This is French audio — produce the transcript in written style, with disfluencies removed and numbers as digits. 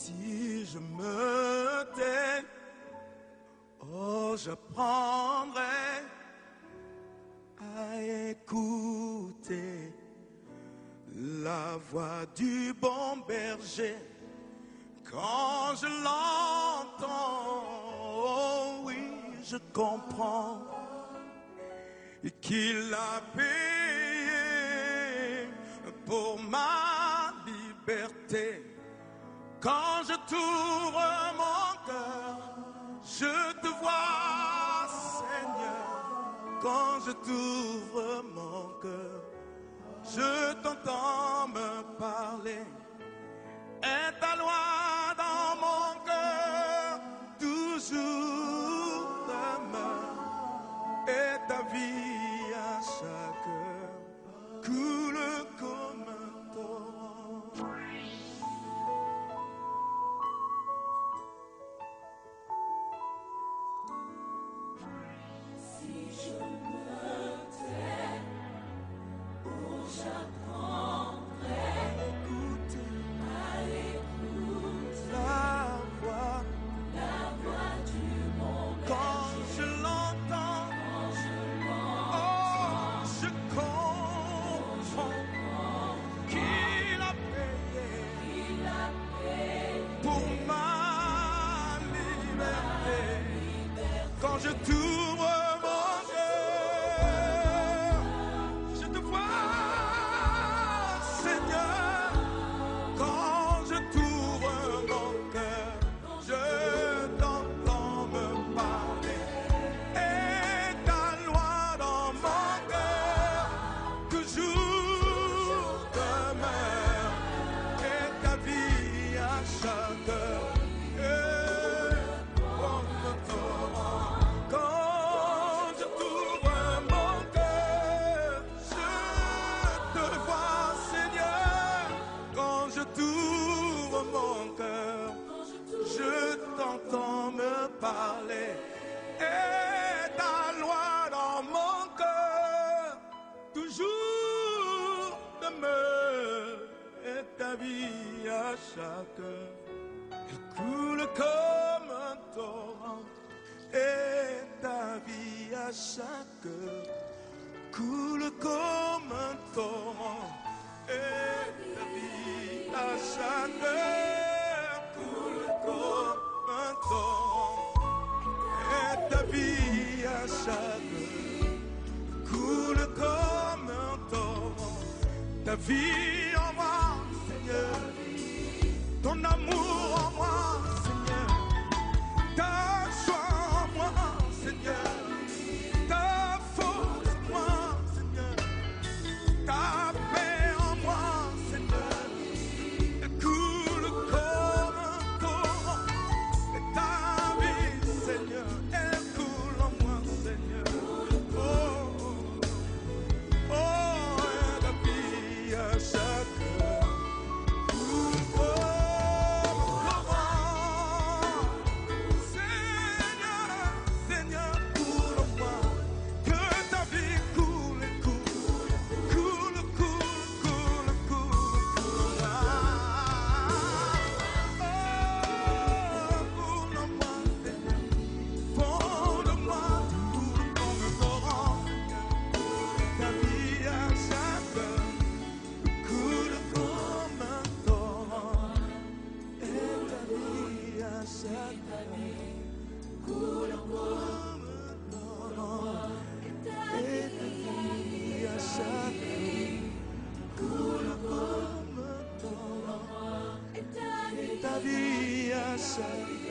Si je me tais, oh, j'apprendrai à écouter la voix du bon berger. Quand je l'entends, oh oui, je comprends qu'il a payé pour ma liberté. Quand je t'ouvre mon cœur, je te vois, Seigneur. Quand je t'ouvre mon cœur, je t'entends me parler. Et ta loi dans mon cœur toujours demeure. Et ta vie à chaque heure coule comme un torrent. Si je me tais, oh, j'apprendrai à écouter la voix du bon berger. Quand je l'entends, oh, je comprends qu'il a payé pour ma liberté. Quand je t'ouvre mon cœur, je te vois, Seigneur. Quand je t'ouvre mon cœur, je t'entends me parler. Et ta loi dans mon cœur toujours demeure. Et ta vie à chaque heure comme un torrent. Quand je t'ouvre mon cœur, je te vois, Seigneur. Quand je t'ouvre mon cœur, je t'entends me parler. Et ta loi dans mon cœur toujours demeure. Et ta vie à chaque heure, elle coule comme un torrent. Et ta vie à chaque heure coule comme un torrent. Et ta vie à chaque heure coule comme un torrent. Et ta vie à chaque heure coule comme un torrent. Ta vie en moi, Seigneur. Ton amour en moi, Seigneur. Ta joie en moi, Seigneur. Ta force en moi, Seigneur. Ta paix en moi, Seigneur. Elle coule comme un torrent. Et ta vie, Seigneur, elle coule en moi, Seigneur. Oh, oh, oh, et ta vie à chaque heure coule comme un torrent. Seigneur, Seigneur, coule en moi. Que ta vie coule et coule. Coule, coule, coule, coule, coule. Oh, coule en moi, Seigneur. Fond de moi, coule comme un torrent, Seigneur. Ta vie à chaque heure coule comme un torrent. Et ta vie à chaque heure coule comme un torrent. Et ta vie à chaque heure coule comme un torrent. Et ta vie à chaque